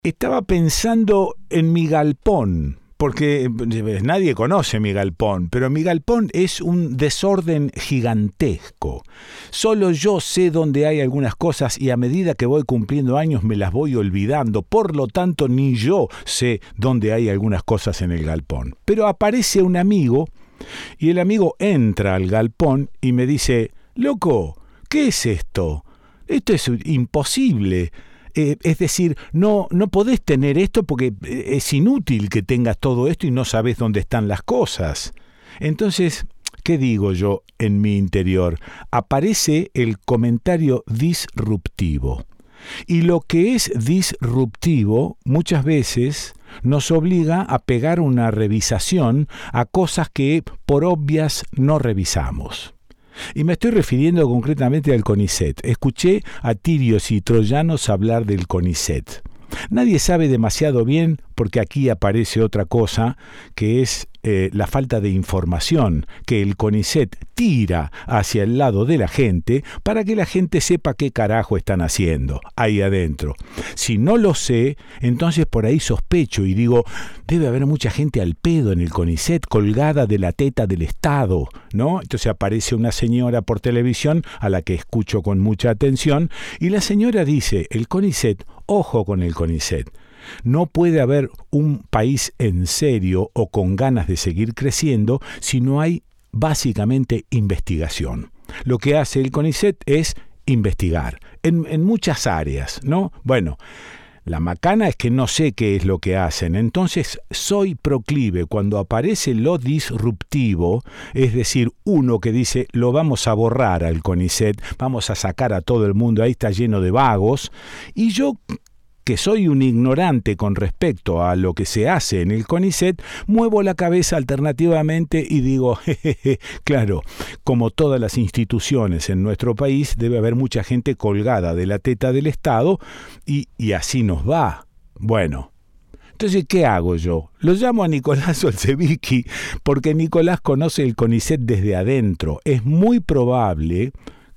Estaba pensando en mi galpón, porque nadie conoce mi galpón, pero mi galpón es un desorden gigantesco. Solo yo sé dónde hay algunas cosas y a medida que voy cumpliendo años me las voy olvidando. Por lo tanto, ni yo sé dónde hay algunas cosas en el galpón. Pero aparece un amigo y el amigo entra al galpón y me dice: «Loco, ¿qué es esto? Esto es imposible». Es decir, no podés tener esto porque es inútil que tengas todo esto y no sabés dónde están las cosas. Entonces, ¿qué digo yo en mi interior? Aparece el comentario disruptivo. Y lo que es disruptivo muchas veces nos obliga a pegar una revisación a cosas que por obvias no revisamos. Y me estoy refiriendo concretamente al CONICET. Escuché a tirios y troyanos hablar del CONICET. Nadie sabe demasiado bien porque aquí aparece otra cosa que es la falta de información que el CONICET tira hacia el lado de la gente para que la gente sepa qué carajo están haciendo ahí adentro. Si no lo sé, entonces por ahí sospecho y digo, debe haber mucha gente al pedo en el CONICET colgada de la teta del Estado, ¿no? Entonces aparece una señora por televisión a la que escucho con mucha atención y la señora dice, el CONICET, ojo con el CONICET. No puede haber un país en serio o con ganas de seguir creciendo si no hay básicamente investigación. Lo que hace el CONICET es investigar en muchas áreas, ¿no? Bueno, la macana es que no sé qué es lo que hacen, entonces soy proclive cuando aparece lo disruptivo, es decir, uno que dice lo vamos a borrar al CONICET, vamos a sacar a todo el mundo, ahí está lleno de vagos, y yo que soy un ignorante con respecto a lo que se hace en el CONICET, muevo la cabeza alternativamente y digo, jejeje, claro, como todas las instituciones en nuestro país, debe haber mucha gente colgada de la teta del Estado y así nos va. Bueno, entonces, ¿qué hago yo? Lo llamo a Nicolás Olsevicki porque Nicolás conoce el CONICET desde adentro. Es muy probable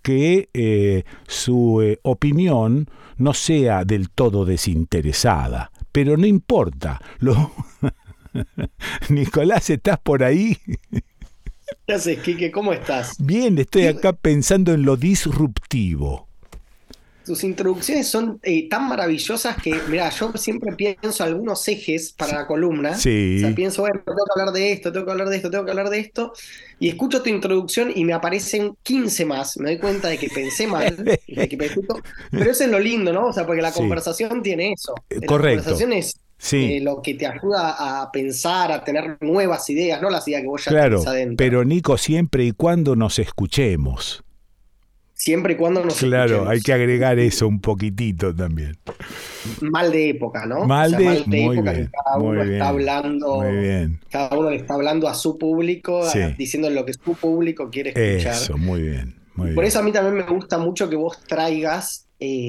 que su opinión no sea del todo desinteresada, pero no importa. Nicolás, ¿estás por ahí? ¿Qué haces, Quique? ¿Cómo estás? Bien, estoy acá pensando en lo disruptivo. Tus introducciones son tan maravillosas que, mira, yo siempre pienso algunos ejes para la columna. O sea, Sí. pienso, bueno, tengo que hablar de esto, tengo que hablar de esto, tengo que hablar de esto. Y escucho tu introducción y me aparecen 15 más. Me doy cuenta de que pensé mal, de que pensé todo. Pero eso es lo lindo, ¿no? O sea, porque la Sí. conversación tiene eso. La Correcto. conversación es Sí. lo que te ayuda a pensar, a tener nuevas ideas, no las ideas que vos ya tenés Claro, adentro. pero Nico, siempre y cuando nos escuchemos. Siempre y cuando nos Claro, hay que escuchemos. agregar eso un poquitito también. Mal de época, ¿no? O sea, Malde, mal de muy época que bien, muy bien, muy bien. cada uno le está hablando a su público, Sí, diciendo lo que su público quiere escuchar. eso, muy bien, Y muy por bien. eso a mí también me gusta mucho que vos traigas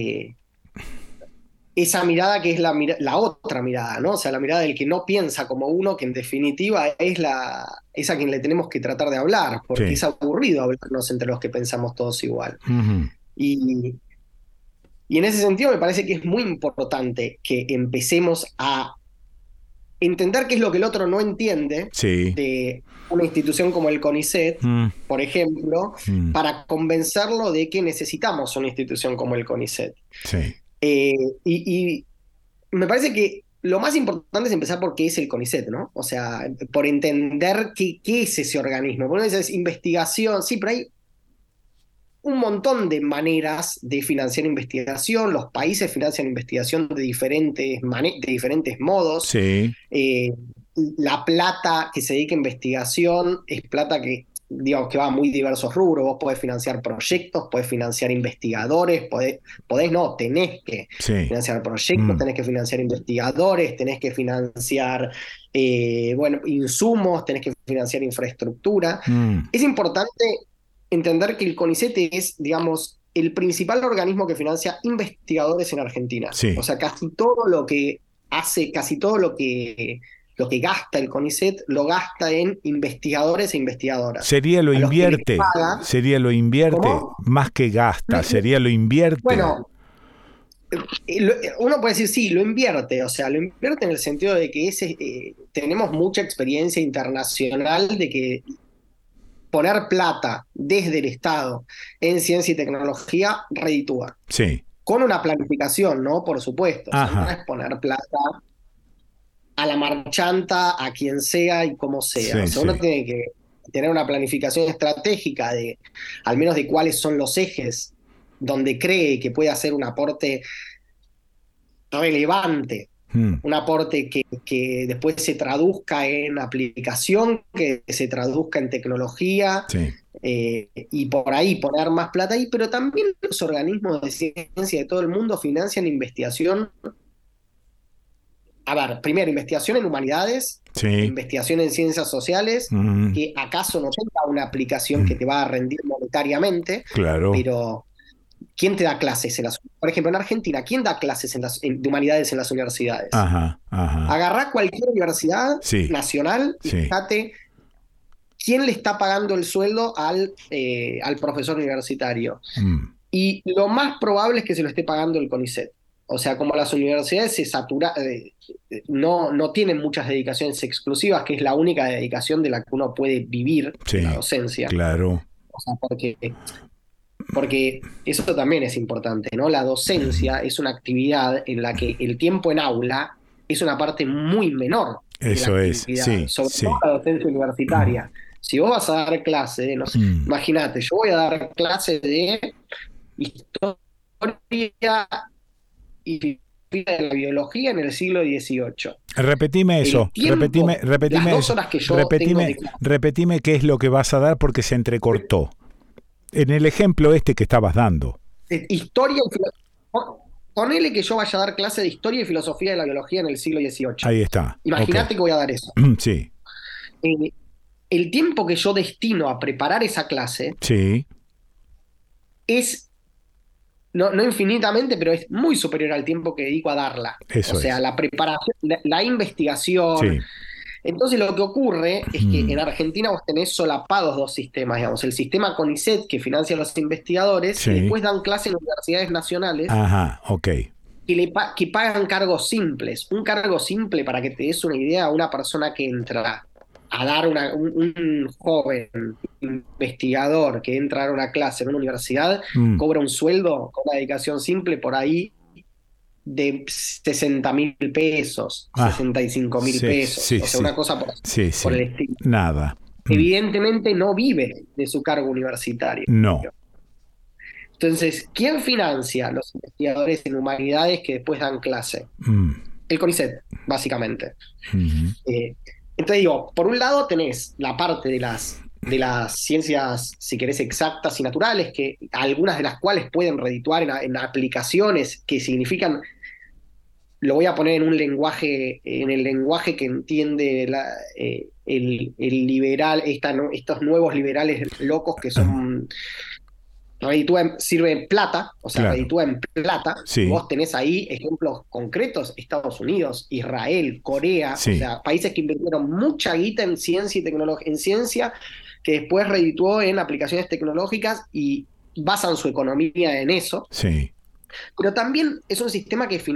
esa mirada que es la otra mirada, ¿no? O sea, la mirada del que no piensa como uno, que en definitiva es a quien le tenemos que tratar de hablar, porque Sí. es aburrido hablarnos entre los que pensamos todos igual. Ujú. Y, y en ese sentido me parece que es muy importante que empecemos a entender qué es lo que el otro no entiende Sí. de una institución como el CONICET, Mm, por ejemplo, mm, para convencerlo de que necesitamos una institución como el CONICET. sí. Eh, y me parece que lo más importante es empezar por qué es el CONICET, ¿no? O sea, por entender qué es ese organismo. Porque uno dice, es investigación, sí, pero hay un montón de maneras de financiar investigación, los países financian investigación de diferentes modos. Sí. Eh, la plata que se dedica a investigación es plata que, digamos, que va a muy diversos rubros. Vos podés financiar proyectos, podés financiar investigadores, no, tenés que Sí. financiar proyectos, Mm, tenés que financiar investigadores, tenés que financiar, bueno, insumos, tenés que financiar infraestructura. mm, Es importante entender que el CONICET es, digamos, el principal organismo que financia investigadores en Argentina. O sí. sea, casi todo lo que hace, casi todo lo que gasta el CONICET, lo gasta en investigadores e investigadoras, a los que les paga. Sería lo invierte, ¿Cómo? más que gasta, sería lo invierte. Bueno, Uno puede decir, sí, lo invierte, o sea, lo invierte en el sentido de que tenemos mucha experiencia internacional de que poner plata desde el Estado en ciencia y tecnología reditúa. Sí. Con una planificación, ¿no? Por supuesto, o sea, no Ajá. es poner plata a la marchanta, a quien sea y como sea. O Sí, sea, uno sí. tiene que tener una planificación estratégica de, al menos de cuáles son los ejes donde cree que puede hacer un aporte relevante, Mm, un aporte que después se traduzca en aplicación, que se traduzca en tecnología, sí. y por ahí poner más plata ahí, pero también los organismos de ciencia de todo el mundo financian investigación. A ver, primero, investigación en humanidades, Sí. investigación en ciencias sociales, Mm, que acaso no tenga una aplicación que mm, te va a rendir monetariamente, claro. pero ¿quién te da clases en las... Por ejemplo, en Argentina, ¿quién da clases de humanidades en las universidades? Ajá. Ajá. Agarrá cualquier universidad Sí. nacional y Sí. fíjate quién le está pagando el sueldo al profesor universitario. Mm, Y lo más probable es que se lo esté pagando el CONICET. O sea, como las universidades no tienen muchas dedicaciones exclusivas, que es la única dedicación de la que uno puede vivir, de la sí. docencia. Claro. O sea, porque eso también es importante, ¿no? La Mm, docencia es una actividad en la que el tiempo en aula es una parte muy menor de la eso es. actividad, Sí. sobre todo Sí. la docencia universitaria. Si vos vas a dar clase, no sé, Mm, imagínate, yo voy a dar clase de historia y filosofía de la biología en el siglo XVIII. repetime El eso. tiempo, las Repetime dos eso. horas que yo tengo de clase, Repetime qué es lo que vas a dar porque se entrecortó. En el ejemplo este que estabas dando. historia y ponele que yo vaya a dar clase de historia y filosofía de la biología en el siglo XVIII. Ahí está. Ok. Imagínate que voy a dar eso. Sí. Eh, el tiempo que yo destino a preparar esa clase Sí. es, no infinitamente, pero es muy superior al tiempo que dedico a darla. O Eso sea, es. la preparación, la investigación. Sí. Entonces lo que ocurre es que en Mm, Argentina vos tenés solapados dos sistemas, digamos, el sistema CONICET que financia a los investigadores y sí. después dan clases en universidades nacionales Ajá. Ok. que pagan cargos simples. Un cargo simple, para que te des una idea, una persona que entra a dar un joven investigador que entra a dar una clase en una universidad, Mm, cobra un sueldo con una dedicación simple por ahí de 60.000 pesos, ah. 65.000 Sí. pesos, Sí. o sea, una Sí. cosa Sí. por el Sí. estilo. Nada. Mm, Evidentemente no vive de su cargo universitario. no. Entonces, ¿quién financia a los investigadores en humanidades que después dan clase? Mm, El CONICET, básicamente. mm, Eh, entonces digo, por un lado tenés la parte de las ciencias, si querés, exactas y naturales, que algunas de las cuales pueden redituar en aplicaciones que significan, lo voy a poner en un lenguaje, en el lenguaje que entiende el liberal, estos nuevos liberales locos que son sirve en plata, o sea, claro. reditúa en plata. Sí. Vos tenés ahí ejemplos concretos: Estados Unidos, Israel, Corea, o Sí. sea, países que invirtieron mucha guita en ciencia y tecnología, en ciencia, que después redituó en aplicaciones tecnológicas y basan su economía en eso. Sí. Pero también es un sistema que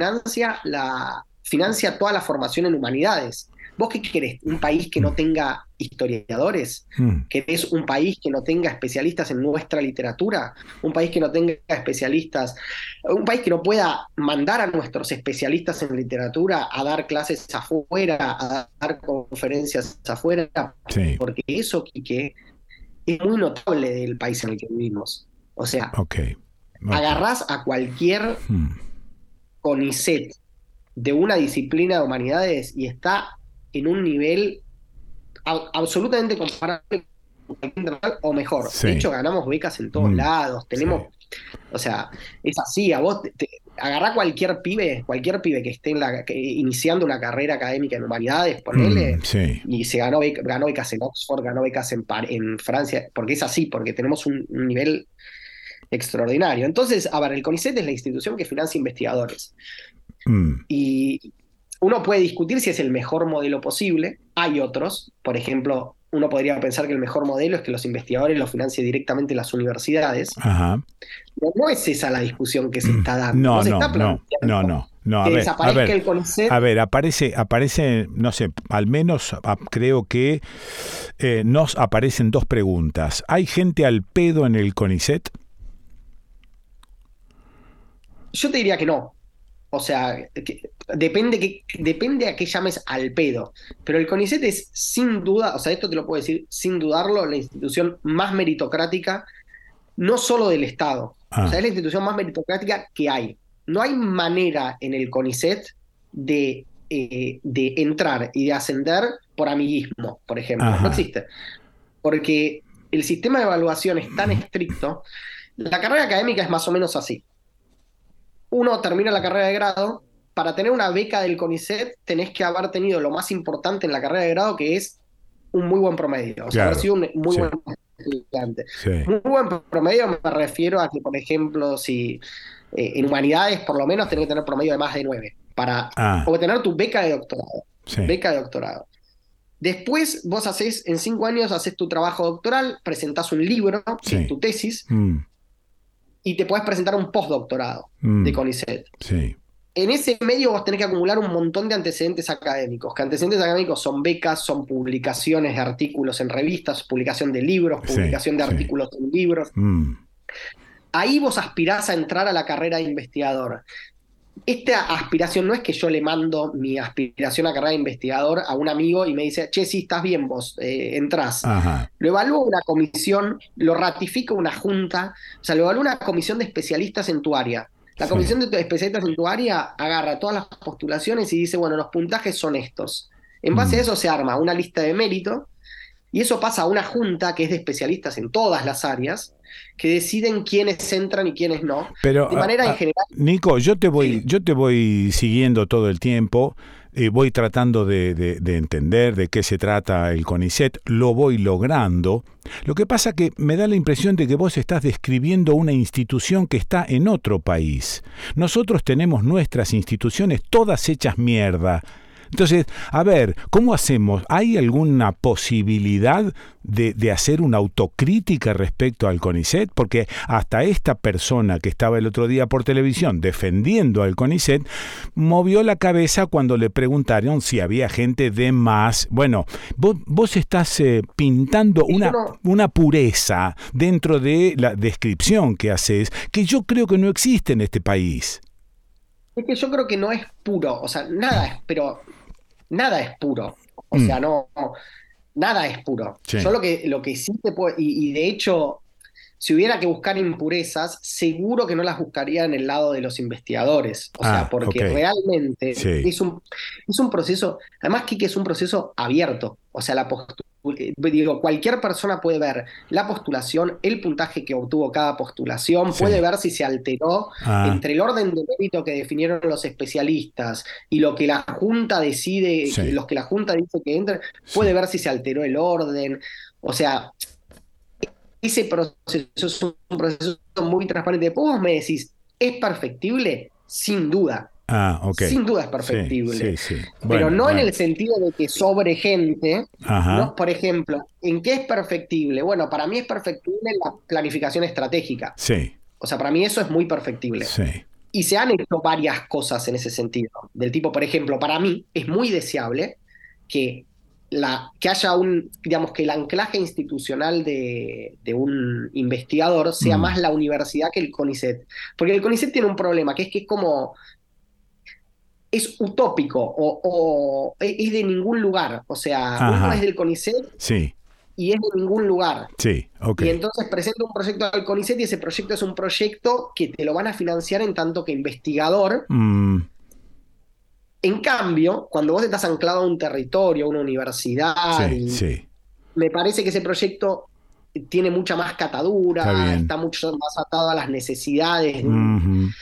financia toda la formación en humanidades. ¿Vos qué querés? ¿Un país que no tenga historiadores? Mm, ¿Querés un país que no tenga especialistas en nuestra literatura? ¿Un país que no tenga especialistas? ¿Un país que no pueda mandar a nuestros especialistas en literatura a dar clases afuera, a dar conferencias afuera? sí. Porque eso, Quique, es muy notable del país en el que vivimos. O sea, Ok. Ok. agarrás a cualquier Mm, CONICET de una disciplina de humanidades y está en un nivel absolutamente comparable con cualquier internacional o mejor. De sí. hecho, ganamos becas en todos Mm, lados, sí. o sea, es así, a vos agarrá cualquier pibe que esté iniciando una carrera académica en humanidades, Mm, ponele, sí. y ganó becas en Oxford, ganó becas en Francia, porque es así, porque tenemos un nivel extraordinario. Entonces, a ver, el CONICET es la institución que financia investigadores. Mm, Y uno puede discutir si es el mejor modelo posible. Hay otros, por ejemplo, uno podría pensar que el mejor modelo es que los investigadores los financien directamente las universidades. Ajá. Pero no es esa la discusión que se está dando. No, No se no, está no, planteando no. que desaparezca el CONICET. A ver, aparece, no sé, al menos creo que nos aparecen dos preguntas. ¿Hay gente al pedo en el CONICET? Yo te diría que no. O sea, depende a qué llames al pedo. Pero el CONICET es sin duda, o sea, esto te lo puedo decir sin dudarlo, la institución más meritocrática, no solo del Estado. O sea, es la institución más meritocrática que hay. No hay manera en el CONICET de entrar y de ascender por amiguismo, por ejemplo. Ajá. No existe. Porque el sistema de evaluación es tan estricto. La carrera académica es más o menos así. Uno termina la carrera de grado, para tener una beca del CONICET tenés que haber tenido lo más importante en la carrera de grado, que es un muy buen promedio. O sea, Claro. haber sido un muy Sí. buen estudiante. Sí. Muy buen promedio me refiero a que, por ejemplo, si en humanidades por lo menos tenés que tener promedio de más de 9 para obtener tu beca de doctorado. Sí. Beca de doctorado. Después vos en 5 años haces tu trabajo doctoral, presentás un libro, que es tu tesis, y te podés presentar un postdoctorado de CONICET. Sí. En ese medio vos tenés que acumular un montón de antecedentes académicos, que antecedentes académicos son becas, son publicaciones de artículos en revistas, publicación de libros, publicación de artículos en libros. Ahí vos aspirás a entrar a la carrera de investigador. Esta aspiración no es que yo le mando mi aspiración a carrera de investigador a un amigo y me dice, che, sí, estás bien vos, entrás. Ajá. Lo evalúa una comisión, lo ratifica una junta, o sea, lo evalúa una comisión de especialistas en tu área. La comisión de especialistas en tu área agarra todas las postulaciones y dice, bueno, los puntajes son estos. En base a eso se arma una lista de mérito y eso pasa a una junta que es de especialistas en todas las áreas que deciden quiénes entran y quiénes no. Pero, de manera en general... Nico, yo te voy siguiendo todo el tiempo, voy tratando de entender de qué se trata el CONICET, lo voy logrando. Lo que pasa que me da la impresión de que vos estás describiendo una institución que está en otro país. Nosotros tenemos nuestras instituciones todas hechas mierda. Entonces, a ver, ¿cómo hacemos? ¿Hay alguna posibilidad de hacer una autocrítica respecto al CONICET? Porque hasta esta persona que estaba el otro día por televisión defendiendo al CONICET, movió la cabeza cuando le preguntaron si había gente de más. Bueno, vos estás pintando una pureza dentro de la descripción que haces, que yo creo que no existe en este país. Es que yo creo que no es puro, o sea, nada es puro. O sea, no, nada es puro. Sí. Yo lo que sí te puedo, y de hecho, si hubiera que buscar impurezas, seguro que no las buscaría en el lado de los investigadores. O sea, porque realmente es un proceso, además Kike, es un proceso abierto. O sea, cualquier persona puede ver la postulación, el puntaje que obtuvo cada postulación, puede ver si se alteró entre el orden de mérito que definieron los especialistas y lo que la Junta decide, los que la Junta dice que entren, puede ver si se alteró el orden. O sea, ese proceso es un proceso muy transparente. Vos me decís, ¿es perfectible? Sin duda. Sin duda es perfectible. Pero no en el sentido de que sobre gente. ¿No? Por ejemplo, ¿en qué es perfectible? Bueno, para mí es perfectible en la planificación estratégica. O sea, para mí eso es muy perfectible. Y se han hecho varias cosas en ese sentido. Del tipo, por ejemplo, para mí es muy deseable que haya digamos, que el anclaje institucional de un investigador sea más la universidad que el CONICET. Porque el CONICET tiene un problema, que es como... es utópico o es de ningún lugar. O sea, uno es del CONICET y es de ningún lugar. Y entonces presenta un proyecto al CONICET y ese proyecto es un proyecto que te lo van a financiar en tanto que investigador. En cambio, cuando vos estás anclado a un territorio, a una universidad, me parece que ese proyecto tiene mucha más catadura, está mucho más atado a las necesidades.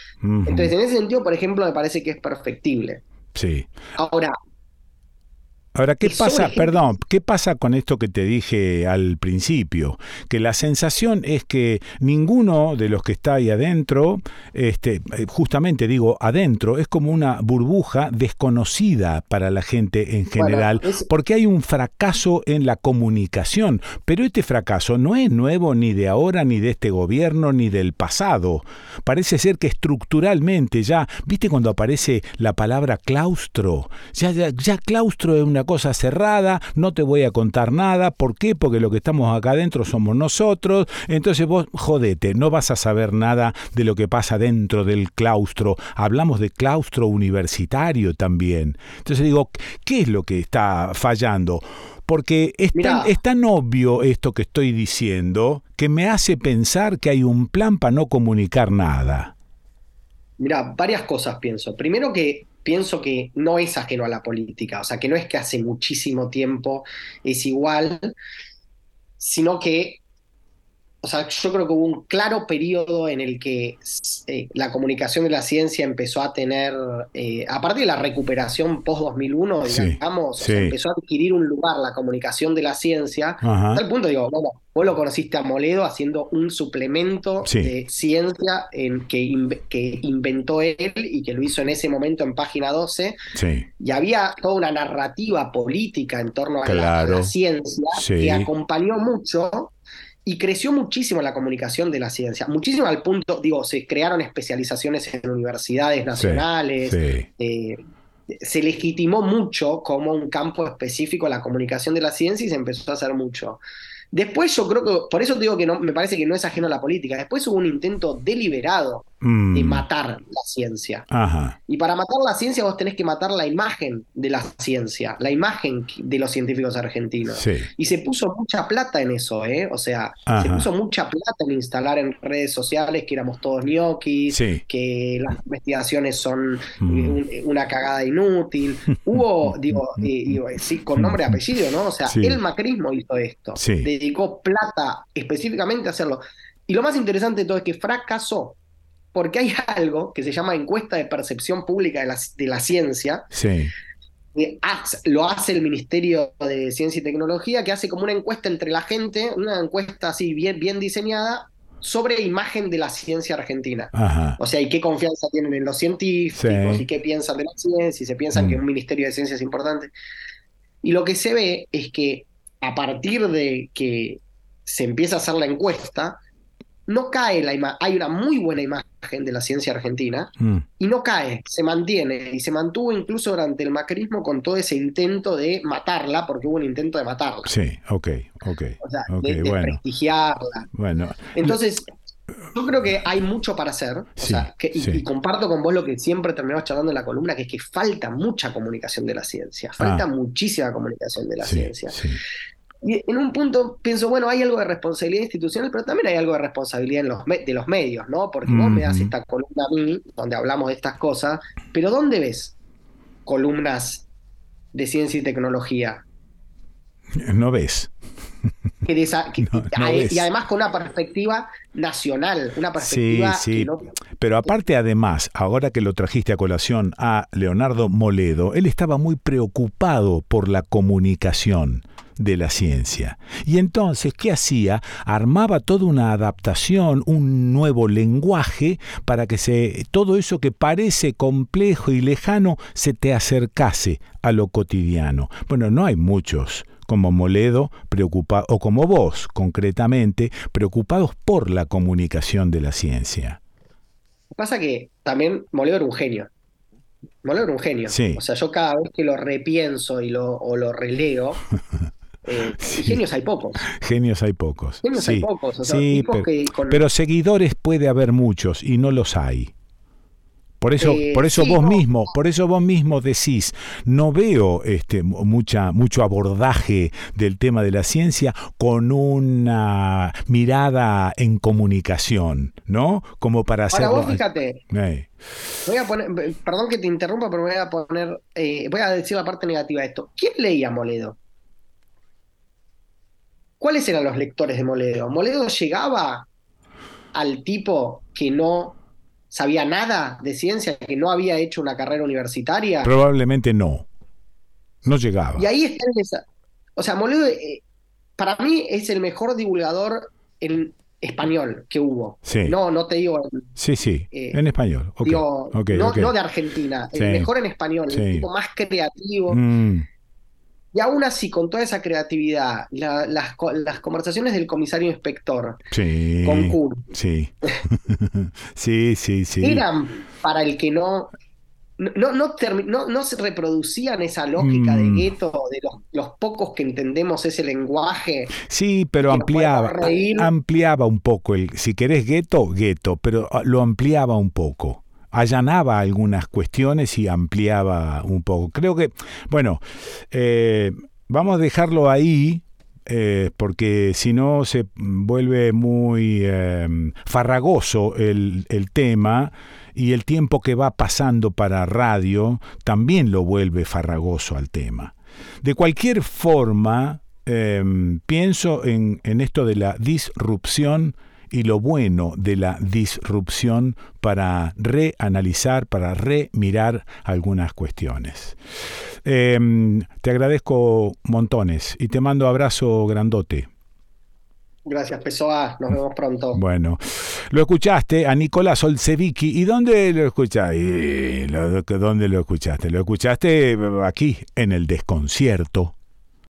Entonces, en ese sentido, por ejemplo, me parece que es perfectible. Ahora, Ahora, ¿qué es sobre pasa? gente. Perdón, ¿qué pasa con esto que te dije al principio? Que la sensación es que ninguno de los que está ahí adentro, justamente digo adentro, es como una burbuja desconocida para la gente en Bueno, general, porque hay un fracaso en la comunicación. Pero este fracaso no es nuevo ni de ahora, ni de este gobierno, ni del pasado. Parece ser que estructuralmente ya, ¿viste cuando aparece la palabra claustro? Ya claustro es una cosa cerrada, no te voy a contar nada. ¿Por qué? Porque lo que estamos acá adentro somos nosotros. Entonces vos jodete, no vas a saber nada de lo que pasa dentro del claustro. Hablamos de claustro universitario también. Entonces digo, ¿qué es lo que está fallando? Porque Mirá, es tan obvio esto que estoy diciendo que me hace pensar que hay un plan para no comunicar nada. Mirá, varias cosas pienso. Primero que pienso que no es ajeno a la política, o sea, que no es que hace muchísimo tiempo es igual, sino que, o sea, yo creo que hubo un claro periodo en el que la comunicación de la ciencia empezó a tener, a partir de la recuperación post-2001, Sí, digamos, o sea, sí. empezó a adquirir un lugar la comunicación de la ciencia, a Ajá. tal punto, digo, bueno, vos lo conociste a Moledo haciendo un suplemento Sí, de ciencia que inventó él y que lo hizo en ese momento en Página 12, sí. y había toda una narrativa política en torno a la Claro. ciencia que Sí. acompañó mucho y creció muchísimo la comunicación de la ciencia, muchísimo al punto, digo, se crearon especializaciones en universidades Sí. nacionales, Sí. eh, se legitimó mucho como un campo específico la comunicación de la ciencia y se empezó a hacer mucho. Después yo creo que, por eso te digo que no, me parece que no es ajeno a la política, después hubo un intento deliberado de Mm. matar la ciencia. Ajá. Y para matar la ciencia vos tenés que matar la imagen de la ciencia, la imagen de los científicos argentinos. Sí. Y se puso mucha plata en eso, ¿eh? O sea, se puso Ajá. mucha plata en instalar en redes sociales que éramos todos ñoquis, Sí. que las investigaciones son Mm. una cagada inútil. Hubo, digo, sí, con nombre y apellido, ¿no? O sea, el Sí. macrismo hizo esto, Sí. dedicó plata específicamente a hacerlo. Y lo más interesante de todo es que fracasó porque hay algo que se llama encuesta de percepción pública de la ciencia, Sí. que lo hace el Ministerio de Ciencia y Tecnología, que hace como una encuesta entre la gente, una encuesta así bien, bien diseñada, sobre imagen de la ciencia argentina. Ajá. O sea, y qué confianza tienen en los científicos, y Sí. qué piensan de la ciencia, y se piensan que Mm. un Ministerio de Ciencia es importante. Y lo que se ve es que a partir de que se empieza a hacer la encuesta, no cae la imagen, hay una muy buena imagen de la ciencia argentina Mm. y no cae, se mantiene y se mantuvo incluso durante el macrismo con todo ese intento de matarla, porque hubo un intento de matarla, Sí. Ok. Ok. o sea, Ok. de Bueno. desprestigiarla. Bueno. Entonces, yo creo que hay mucho para hacer, o Sí. sea, y Sí. comparto con vos lo que siempre terminamos charlando en la columna, que es que falta mucha comunicación de la ciencia, falta Ah. muchísima comunicación de la Sí. ciencia. Sí. Y en un punto pienso, bueno, hay algo de responsabilidad institucional, pero también hay algo de responsabilidad de los medios, ¿no? Porque vos me das Mhm. esta columna a mí, donde hablamos de estas cosas, pero ¿dónde ves columnas de ciencia y tecnología? No ves. Que de esa- que- No, no y ves. además con una perspectiva nacional, una Sí, perspectiva que sí. no... Pero aparte, además, ahora que lo trajiste a colación a Leonardo Moledo, él estaba muy preocupado por la comunicación de la ciencia. Y entonces, ¿qué hacía? Armaba toda una adaptación, un nuevo lenguaje para que todo eso que parece complejo y lejano se te acercase a lo cotidiano. Bueno, no hay muchos como Moledo, o como vos, concretamente, preocupados por la comunicación de la ciencia. Pasa que también Moledo era un genio. Moledo era un genio. O Sí, sea, yo cada vez que lo repienso o lo releo, y sí. genios hay pocos. Genios hay pocos. Genios hay Sí, pocos. O sea, sí, tipos que con... pero seguidores puede haber muchos y no los hay. Sí, no, Por eso vos mismo decís, no veo mucho abordaje del tema de la ciencia con una mirada en comunicación, ¿no? Como para ahora hacerlo. vos fíjate, voy a poner, perdón que te interrumpa, pero voy a decir la parte negativa de esto. ¿Quién leía Moledo? ¿Cuáles eran los lectores de Moledo? Moledo llegaba al tipo que no sabía nada de ciencia, que no había hecho una carrera universitaria. Probablemente no. No llegaba. Y ahí está en esa. O sea, Moledo, para mí es el mejor divulgador en español que hubo. Sí. No te digo. Sí, en español. Okay. Digo, Okay. no de Argentina, el mejor en español, el tipo más creativo. Y aún así, con toda esa creatividad, las conversaciones del comisario inspector con Kurt sí. eran para el que no se reproducían esa lógica de gueto, de los pocos que entendemos ese lenguaje. Sí, pero ampliaba un poco si querés gueto, pero lo ampliaba un poco. Allanaba algunas cuestiones y ampliaba un poco. Creo que, bueno, vamos a dejarlo ahí, porque si no se vuelve muy farragoso el tema, y el tiempo que va pasando para radio también lo vuelve farragoso al tema. De cualquier forma, pienso en esto de la disrupción y lo bueno de la disrupción para reanalizar, para remirar algunas cuestiones. Te agradezco montones y te mando abrazo grandote. Gracias, Pessoa. Nos vemos pronto. Bueno, lo escuchaste a Nicolás Olsevicki. ¿Y dónde lo escuchaste? ¿Dónde lo escuchaste? Lo escuchaste aquí, en El Desconcierto.